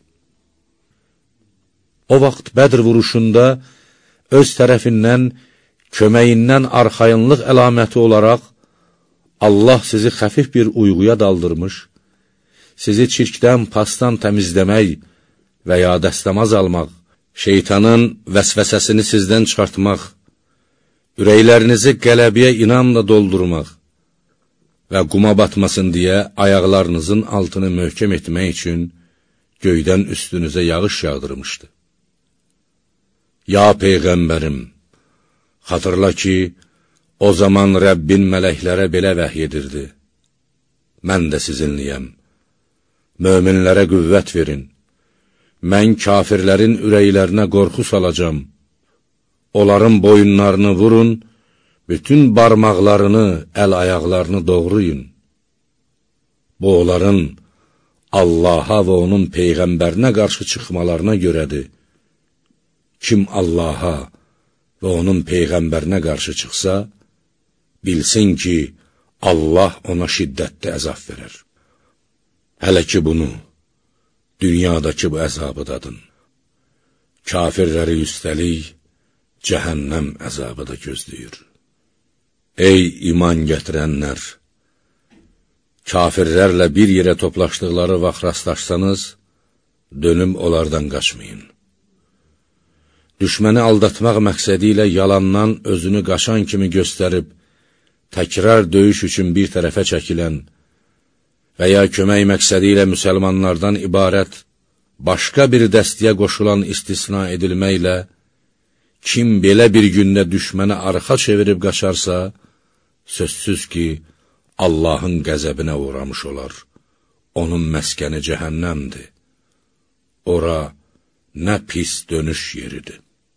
Speaker 1: O vaxt Bədr vuruşunda öz tərəfindən, köməyindən arxayınlıq əlaməti olaraq Allah sizi xəfif bir uyğuya daldırmış, sizi çirkdən, pasdan təmizləmək və ya dəstəmaz almaq, şeytanın vəsvəsəsini sizdən çıxartmaq, ürəklərinizi qələbiyə inamla doldurmaq və quma batmasın deyə ayaqlarınızın altını möhkəm etmək üçün göydən üstünüzə yağış yağdırmışdı. Ya Peyğəmbərim, xatırla ki, o zaman Rəbbin mələklərə belə vəhy edirdi. Mən də sizinliyəm. Möminlərə qüvvət verin. Mən kafirlərin ürəklərinə qorxu salacam. Onların boyunlarını vurun, bütün barmaqlarını, əl-ayaqlarını doğrayın. Bu, onların Allaha və onun Peyğəmbərinə qarşı çıxmalarına görədir. Kim Allaha və onun Peyğəmbərinə qarşı çıxsa, bilsin ki, Allah ona şiddətli əzab verər. Hələ ki bunu, dünyadakı bu əzabı dadın. Kafirləri üstəlik, cəhənnəm əzabı da gözləyir. Ey iman gətirənlər! Kafirlərlə bir yerə toplaşdıqları vaxt rastlaşsanız, dönüm onlardan qaçmayın. Düşməni aldatmaq məqsədi ilə yalandan özünü qaşan kimi göstərib, təkrar döyüş üçün bir tərəfə çəkilən və ya kömək məqsədi ilə müsəlmanlardan ibarət başqa bir dəstəyə qoşulan istisna edilməklə, Kim belə bir gündə düşməni arxa çevirib qaçarsa, sözsüz ki, Allahın qəzəbinə uğramış olar. Onun məskəni cəhənnəmdir. Ora nə pis dönüş yeridir.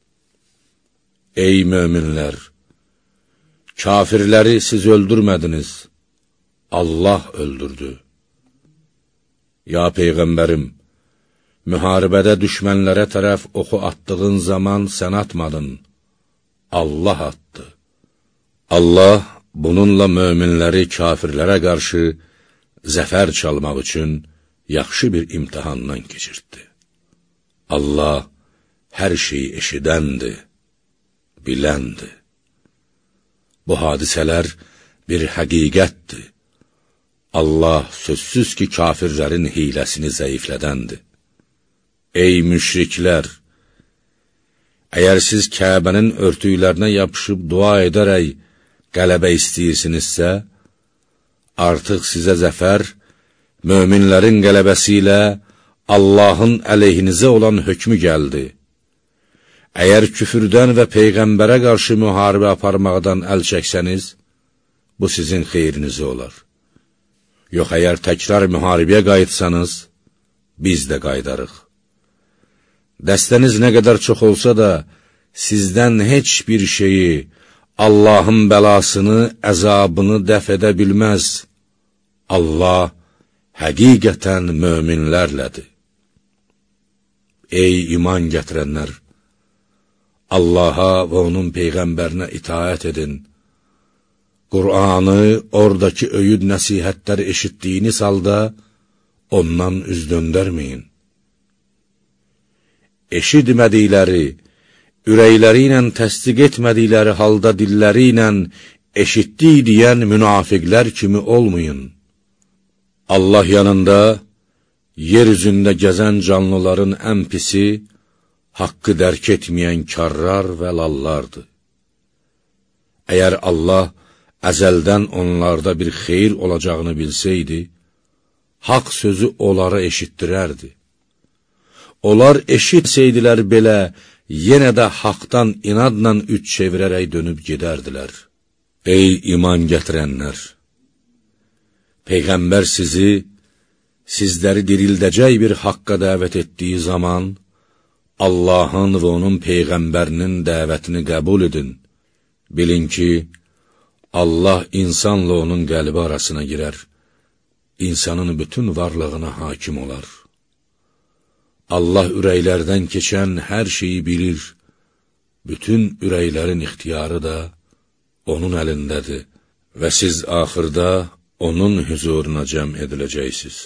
Speaker 1: Ey möminlər! Kafirləri siz öldürmədiniz, Allah öldürdü. Ya Peyğəmbərim, müharibədə düşmənlərə tərəf oxu atdığın zaman sən atmadın, Allah atdı. Allah bununla möminləri kafirlərə qarşı zəfər çalmaq üçün yaxşı bir imtihandan keçirtdi. Allah hər şeyi eşidəndir, biləndir. Bu hadisələr bir həqiqətdir. Allah sözsüz ki, kafirlərin hiləsini zəiflədəndir. Ey müşriklər! Əgər siz Kəbənin örtüklərinə yapışıb dua edərək qələbə istəyirsinizsə, artıq sizə zəfər, möminlərin qələbəsi ilə Allahın əleyhinizə olan hökmü gəldi. Əgər küfürdən və Peyğəmbərə qarşı müharibə aparmaqdan əl çəksəniz, bu sizin xeyrinizə olar. Yox, əgər təkrar müharibəyə qayıtsanız, biz də qaydarıq. Dəstəniz nə qədər çox olsa da, sizdən heç bir şeyi, Allahın bəlasını, əzabını dəf edə bilməz. Allah həqiqətən möminlərlədir. Ey iman gətirənlər! Allaha və onun Peyğəmbərinə itaət edin. Qur'anı, oradakı öyüd nəsihətləri eşitdiyiniz halda, ondan üz döndərməyin. Eşitmədikləri, ürəkləri ilə təsdiq etmədikləri halda dilləri ilə eşitdik deyən münafiqlər kimi olmayın. Allah yanında, yer üzündə gəzən canlıların ən pisi, haqqı dərk etməyən karlar və lallardır. Əgər Allah əzəldən onlarda bir xeyir olacağını bilsəydi, haqq sözü onlara eşitdirərdi. Onlar eşitsəydilər belə, yenə də haqdan inadla üç çevirərək dönüb gedərdilər. Ey iman gətirənlər! Peyğəmbər sizi, sizləri dirildəcək bir haqqa dəvət etdiyi zaman, Allahın və onun Peyğəmbərinin dəvətini qəbul edin. Bilin ki, Allah insanla onun qəlbi arasına girər, insanın bütün varlığına hakim olar. Allah ürəklərdən keçən hər şeyi bilir, bütün ürəklərin ixtiyarı da onun əlindədir və siz axırda onun hüzuruna cəm ediləcəksiniz.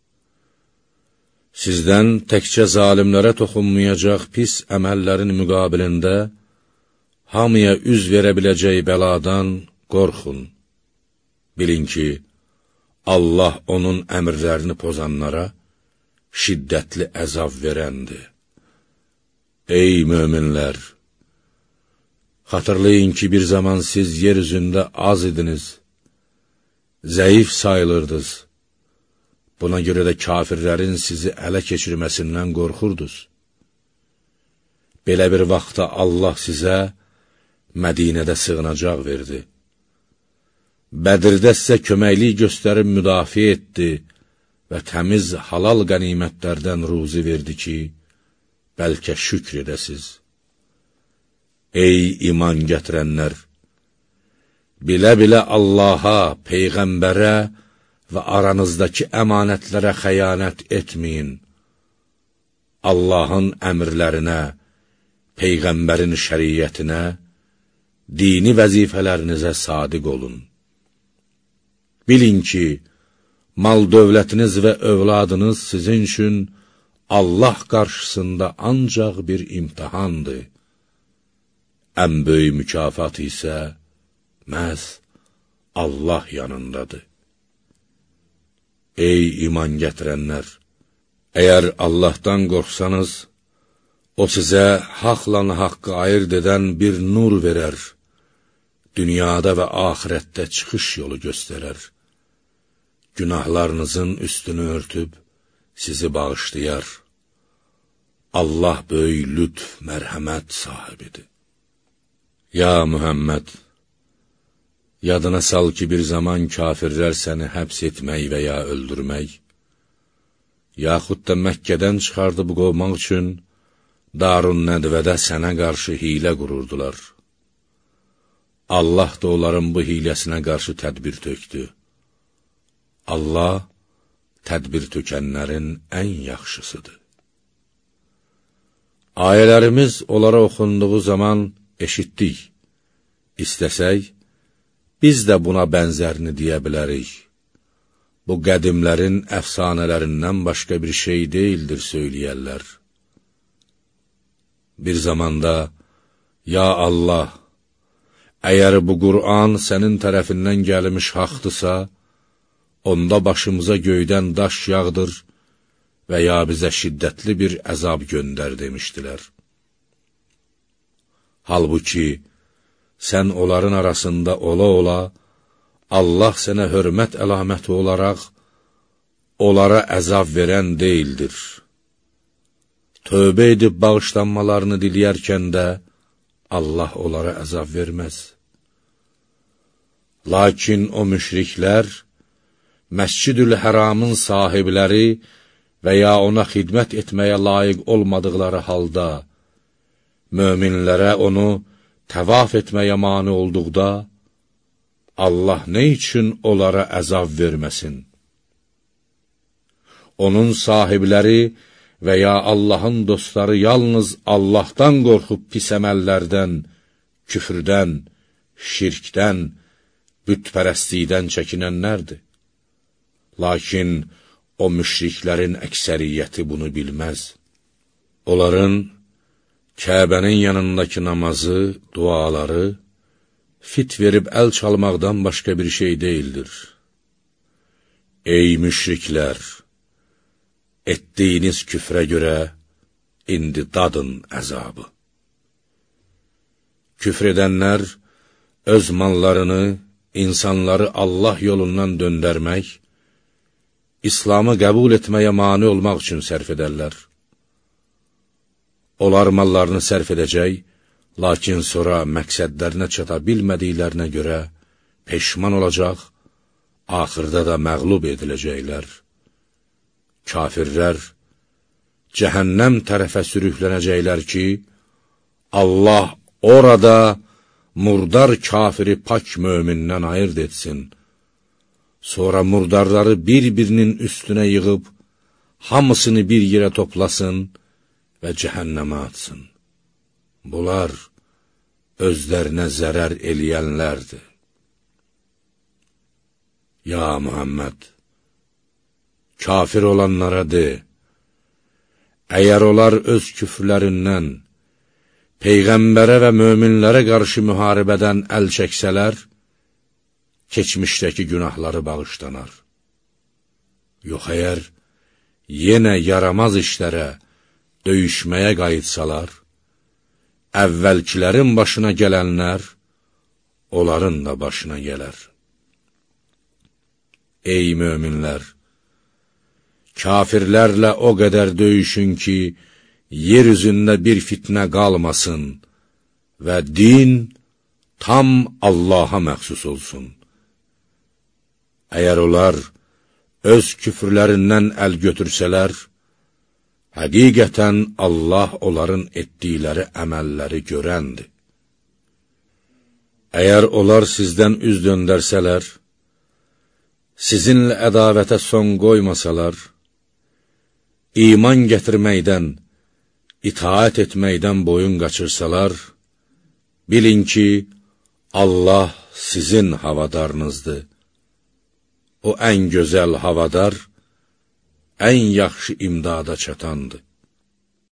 Speaker 1: Sizdən təkcə zalimlərə toxunmayacaq pis əməllərin müqabilində hamıya üz verə biləcək bəladan qorxun. Bilin ki, Allah onun əmrlərini pozanlara şiddətli əzab verəndir. Ey möminlər! Xatırlayın ki, bir zaman siz yer üzündə az idiniz, zəif sayılırdınız. Buna görə də kafirlərin sizi ələ keçirməsindən qorxurdunuz. Belə bir vaxtda Allah sizə Mədinədə sığınacaq verdi. Bədirdə sizə köməklik göstərib müdafiə etdi və təmiz halal qənimətlərdən ruzi verdi ki, bəlkə şükr edəsiz. Ey iman gətirənlər! Bilə-bilə Allaha, Peyğəmbərə və aranızdakı əmanətlərə xəyanət etməyin. Allahın əmrlərinə, Peyğəmbərin şəriyyətinə, dini vəzifələrinizə sadiq olun. Bilin ki, mal-dövlətiniz və övladınız sizin üçün Allah qarşısında ancaq bir imtihandır. Ən böyük mükafat isə məhz Allah yanındadır. Ey iman gətirənlər! Əgər Allahdan qorxsanız, o sizə haqla haqqı ayırt edən bir nur verər, dünyada və axirətdə çıxış yolu göstərər, günahlarınızın üstünü örtüb sizi bağışlayar. Allah böyük lütf, mərhəmət sahibidir. Ya Muhammed, yadına sal ki bir zaman kafirlər səni həbs etmək və ya öldürmək, yaxud da Məkkədən çıxardıb qovmaq üçün Darun Nədvədə sənə qarşı hilə qururdular. Allah da onların bu hiləsinə qarşı tədbir tökdü. Allah, tədbir tökənlərin ən yaxşısıdır. Ayələrimiz onlara oxunduğu zaman eşitdik. İstəsək, biz də buna bənzərini deyə bilərik. Bu qədimlərin əfsanələrindən başqa bir şey deyildir söyləyərlər. Bir zamanda, ya Allah, əgər bu Qur'an sənin tərəfindən gəlmiş haqdırsa, onda başımıza göydən daş yağdır və ya bizə şiddətli bir əzab göndər demişdilər. Halbuki, sən onların arasında ola-ola, Allah sənə hörmət əlaməti olaraq, onlara əzab verən deyildir. Tövbə edib bağışlanmalarını diləyərkən də, Allah onlara əzab verməz. Lakin o müşriklər, Məscid-ül Həramın sahibləri və ya ona xidmət etməyə layiq olmadıqları halda, möminlərə onu təvaf etməyə mane olduqda, Allah nə üçün onlara əzab verməsin? Onun sahibləri və ya Allahın dostları yalnız Allahdan qorxub pis əməllərdən, küfrdən, şirkdən, bütpərəstlikdən çəkinənlərdir. Lakin o müşriklərin əksəriyyəti bunu bilməz. Onların Kəbənin yanındakı namazı, duaları, fit verib əl çalmaqdan başqa bir şey deyildir. Ey müşriklər! Etdiyiniz küfrə görə indi dadın əzabı. Küfr edənlər öz mallarını, insanları Allah yolundan döndərmək, İslamı qəbul etməyə mane olmaq üçün sərf edərlər. Onlar mallarını sərf edəcək, lakin sonra məqsədlərinə çata bilmədiklərinə görə peşman olacaq, axırda da məğlub ediləcəklər. Kafirlər cəhənnəm tərəfə sürüklənəcəklər ki, Allah orada murdar kafiri pak mömindən ayırt etsin. Sonra murdarları bir-birinin üstünə yığıb, hamısını bir yerə toplasın və cəhənnəmə atsın. Bunlar özlərinə zərər eləyənlərdir. Ya Muhammed! Kafir olanlara de, əgər onlar öz küfrlərindən, Peyğəmbərə və möminlərə qarşı müharibədən əl çəksələr, keçmişdəki günahları bağışlanar. Yox, əgər yenə yaramaz işlərə, döyüşməyə qayıtsalar, əvvəlkilərin başına gələnlər, onların da başına gələr. Ey möminlər! Kafirlərlə o qədər döyüşün ki, yer üzündə bir fitnə qalmasın və din tam Allaha məxsus olsun. Əgər onlar öz küfrlərindən əl götürsələr, həqiqətən Allah onların etdikləri əməlləri görəndir. Əgər onlar sizdən üz döndərsələr, sizinlə ədavətə son qoymasalar, iman gətirməkdən, itaət etməkdən boyun qaçırsalar, bilin ki, Allah sizin havadarınızdır. O ən gözəl havadar, ən yaxşı imdada çatandır.